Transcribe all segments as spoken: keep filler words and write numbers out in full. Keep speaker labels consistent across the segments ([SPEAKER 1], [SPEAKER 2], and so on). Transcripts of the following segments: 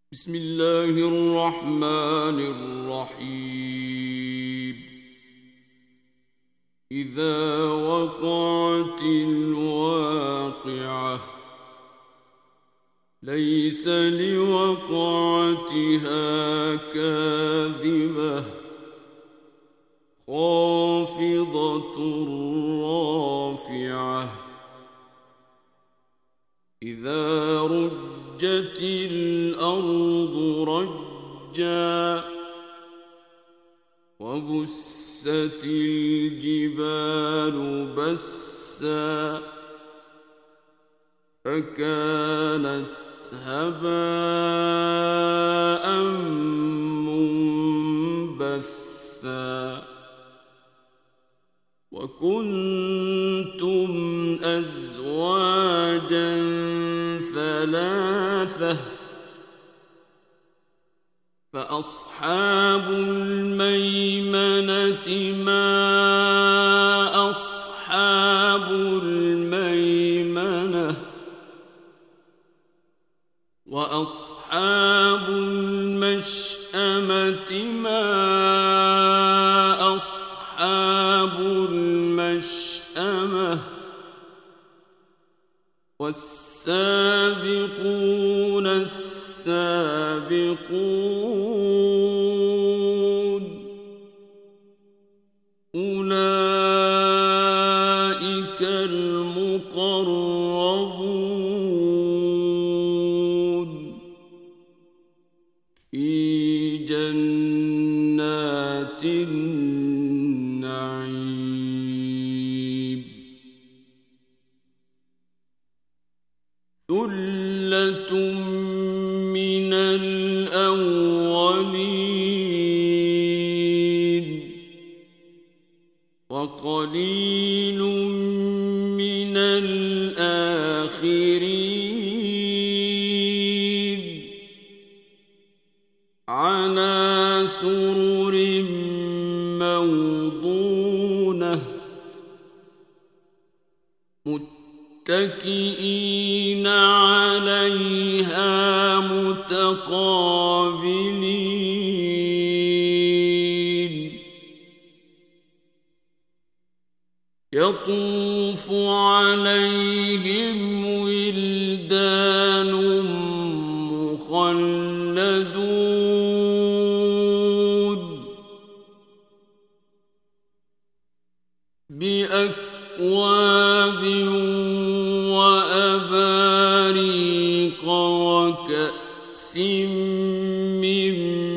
[SPEAKER 1] بسم الله الرحمن الرحيم. إذا وقعت الواقعة ليس لوقعتها كاذبة خافضة رافعة إذا رجت الأرض رجا وبست الجبال بسا فكانت هباء منبثا وكنتم أزواجا ثلاثة فأصحاب الميمنة ما أصحاب الميمنة وأصحاب المشأمة ما أصحاب المشأمة والسابقون السابقون أولئك المقربون في جنات النعيم ثلة من الأولين وقليل من الآخرين على سرر موضونة متكئين عليها متقابلين يطوف عليهم ولدان مخلدون بأكواب وأباريق وكأس من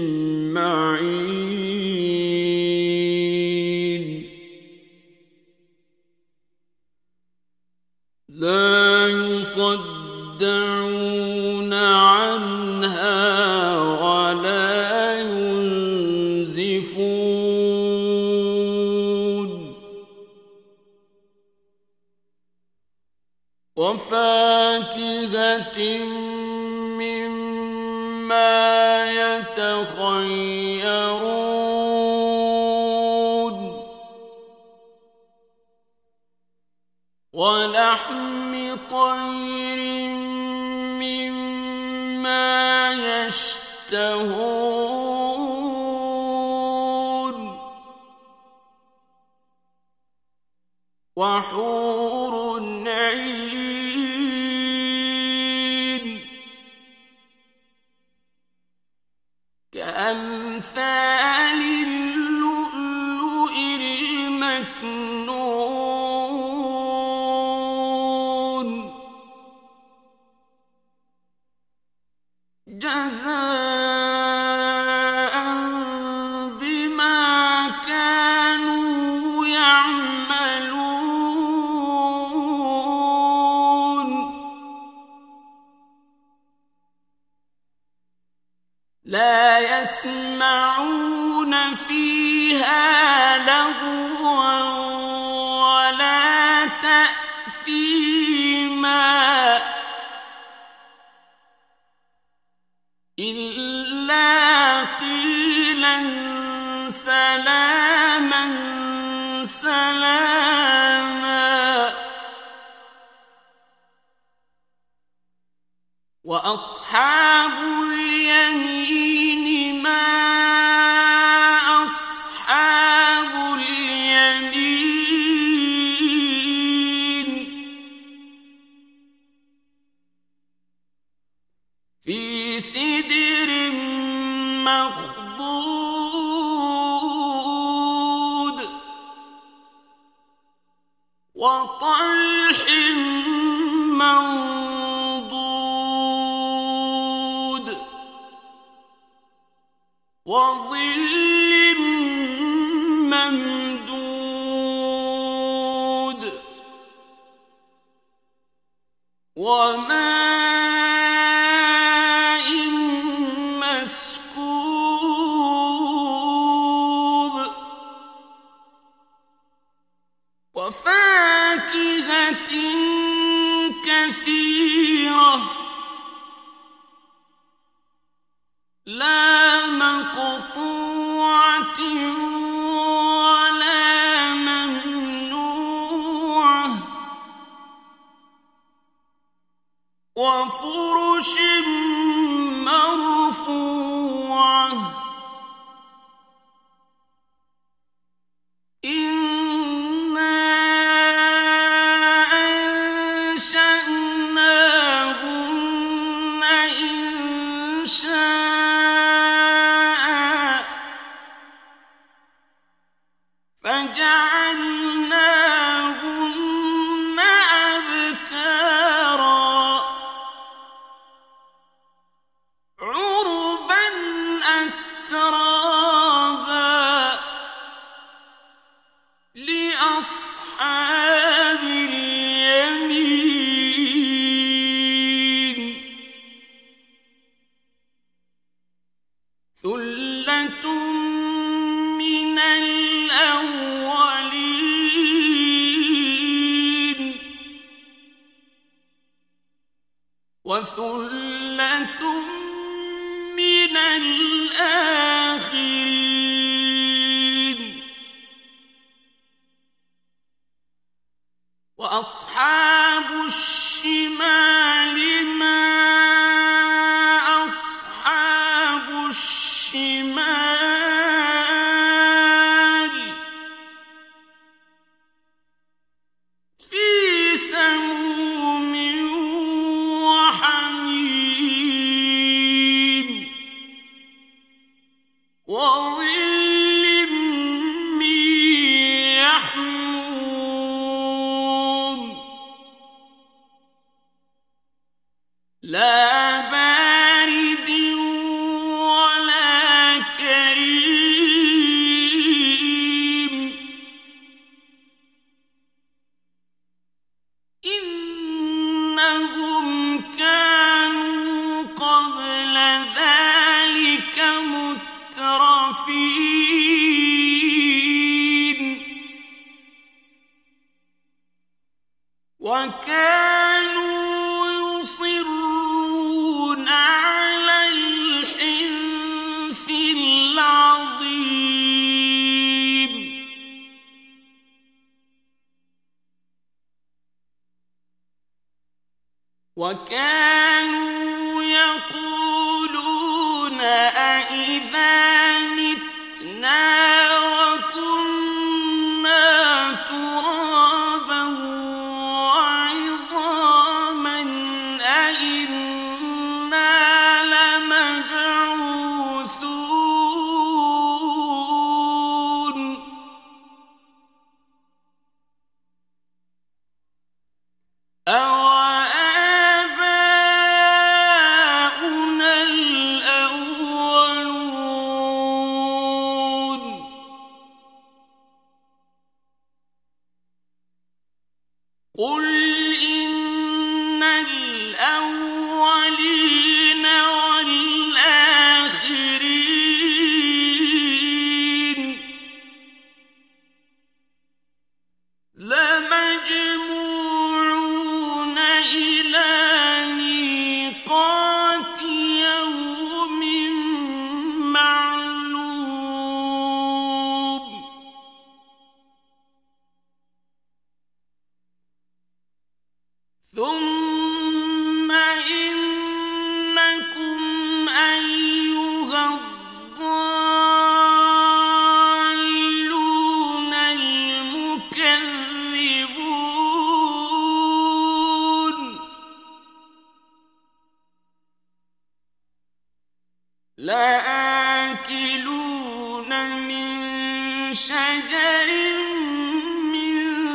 [SPEAKER 1] معين لا يصدعون عنها ولا ينزفون وفاكهة مما يتخيرون ولحم طير مما يشتهون وحور عين كأمثال اللؤلؤ المكنون جزاء بما كانوا يعملون لا يسمعون فيها لغوا ولا تأثيما إلا قيلا سلاما سلاما وأصحاب اليمين في سدر مخضود وطلح منضود وظل ممدود وماء مسكوب وفاكهة كثيرة لا مقطوعة ولا ممنوعة وفرش مرفوعة إنا أنشأناهن إنشاء فجعلناهن أبكارا عربا أترابا لأصحاب اليمين ثلة من الأولين وثلة من الآخرين وأصحاب الشمال ما أصحاب الشمال في سموم وحميم وظل من يحموم لا بارد ولا كريم إنهم كانوا قبل ذلك مترفين وكانوا يصرون على الحنث العظيم وكانوا يقولون أإذا متنا وكنا ترابا وعظاما أإنا لمبعوثون أوآباؤنا الأولون لآكلون من شجر من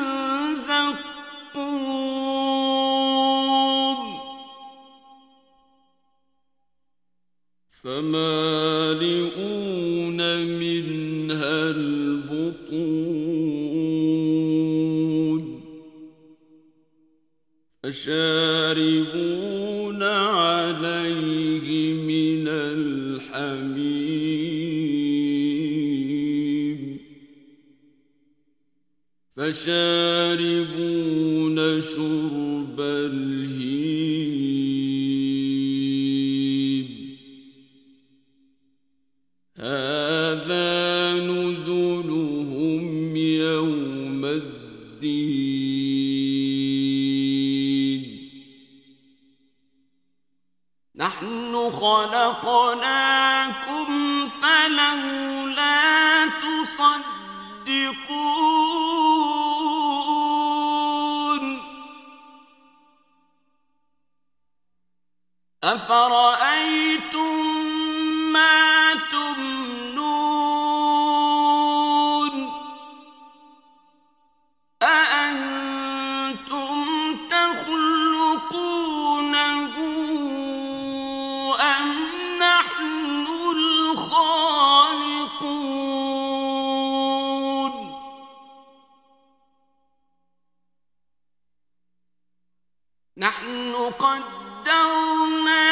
[SPEAKER 1] زقوم
[SPEAKER 2] فمالئون منها البطون فشاربون عليه من الحميم فشاربون شرب الهيم هذا نزلهم يوم الدين
[SPEAKER 1] نحن خلقناكم فلولا تصدقون أفرأيتم ما تمنون أأنتم تخلقونه أم نحن الخالقون نحن قدرنا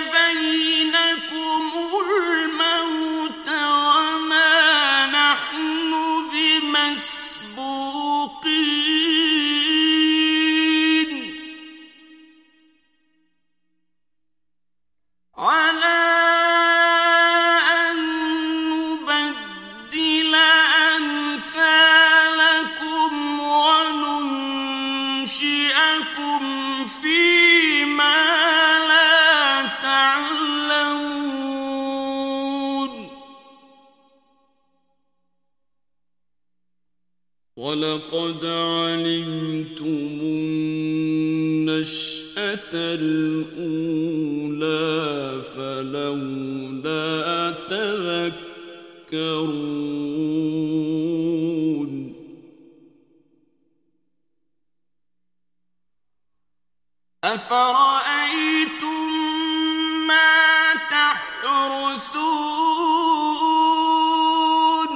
[SPEAKER 1] بينكم الموت وما نحن بمسبوقين على أن نبدل أمثالكم وننشئكم فيما لا تعلمون
[SPEAKER 2] ولقد علمتم النشأة الأولى فلولا تذكرون
[SPEAKER 1] أفرأيتم ما تحرثون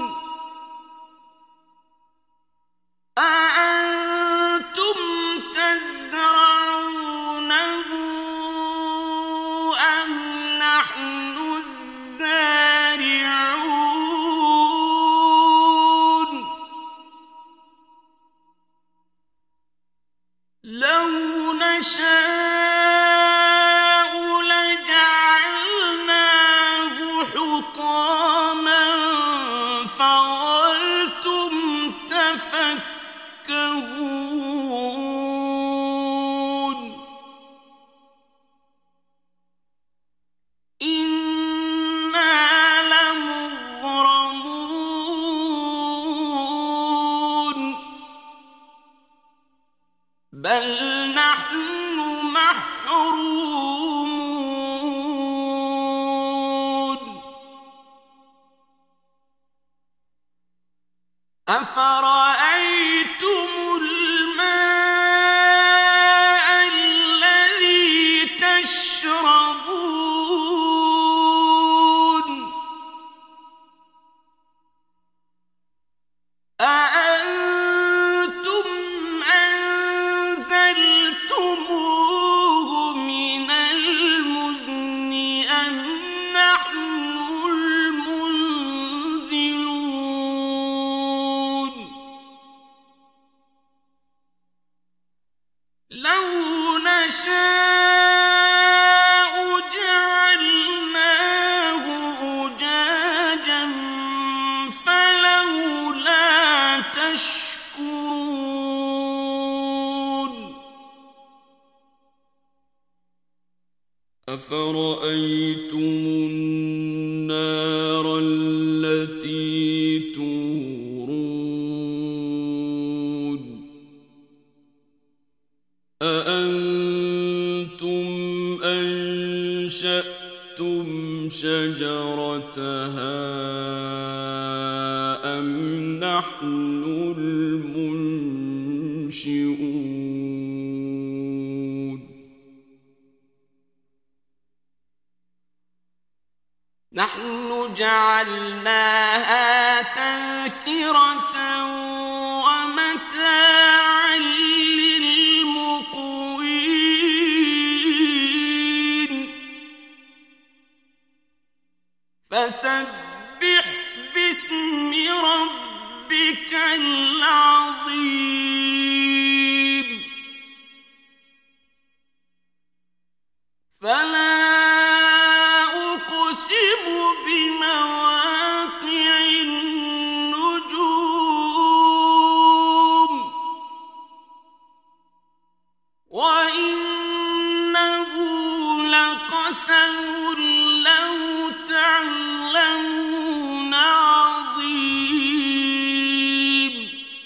[SPEAKER 1] أأنتم تزرعونه أم نحن الزارعون لو نشاء لجعلناه حطاما فظلتم تفكهون إنا لمغرمون بل نحن محرومون أفرأيتم الماء الذي تشربون أأنتم أنزلتموه من المزن أم نحن المنزلون لو نشاء جعلناه أجاجا فلولا تشكرون
[SPEAKER 2] أفرأيتم النار التي تورون أأنتم أنشأتم شجرتها أم نحن المنشئون
[SPEAKER 1] نحن جعلناها تذكرة ومتاعا للمقوين فسبح باسم ربك العظيم فلا أقسم بمواقع النجوم وإنه لقسم لو تعلمون عظيم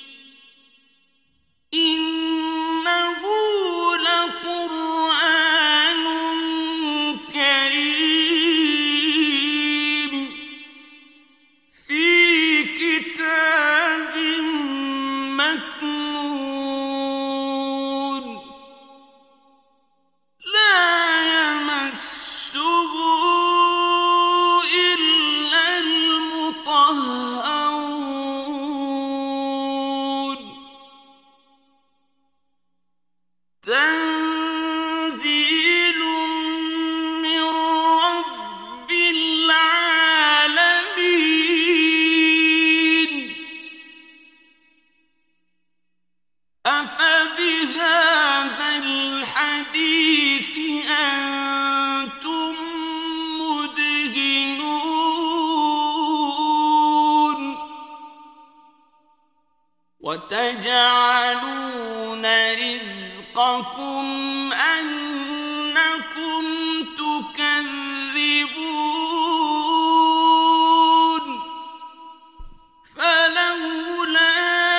[SPEAKER 1] إنه لقرآن كريم في كتاب مكنون لا يمسه إلا المطهرون تنزيل من رب العالمين أفبهذا الحديث أنتم مدهنون وتجعلون رزقكم أنكم تكذبون فلولا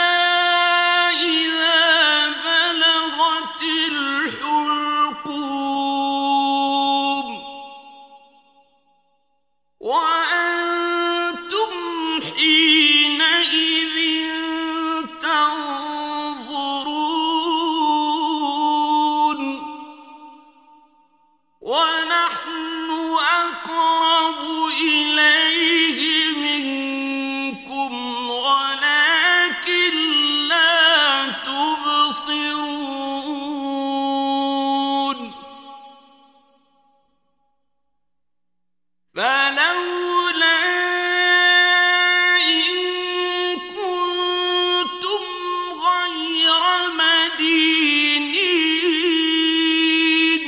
[SPEAKER 1] إذا بلغت الحلقوم وأنتم حينئذ تنظرون ونحن أقرب إليه منكم ولكن لا تبصرون فلولا إن كنتم غير مدينين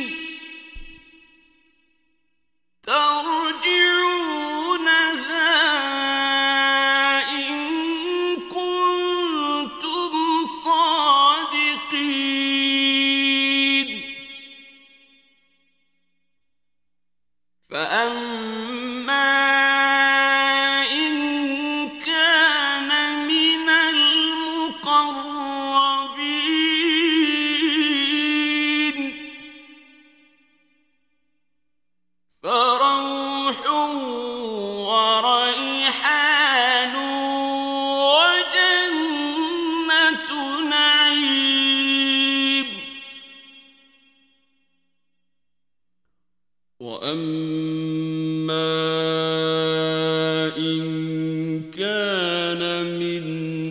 [SPEAKER 1] ترجعونها إن كنتم صادقين فأما إن كان من المقربين فروح وريحان وجنة نعيم
[SPEAKER 2] وأما إن كان من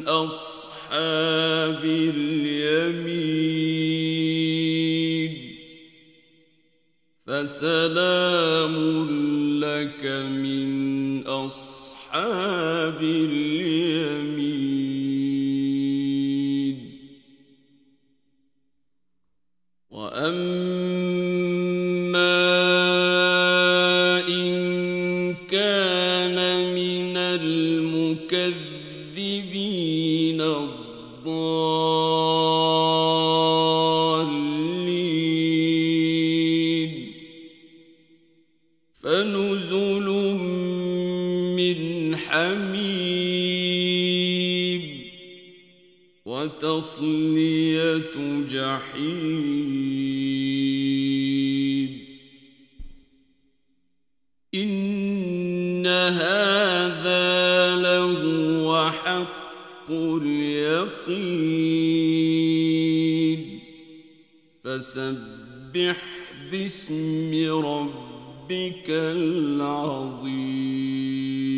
[SPEAKER 2] أصحاب اليمين فسلام لك من أصحاب اليمين وأما إن كان من المكذبين الضالين فنزل من حميم وتصلية جحيم وحق اليقين فسبح باسم ربك العظيم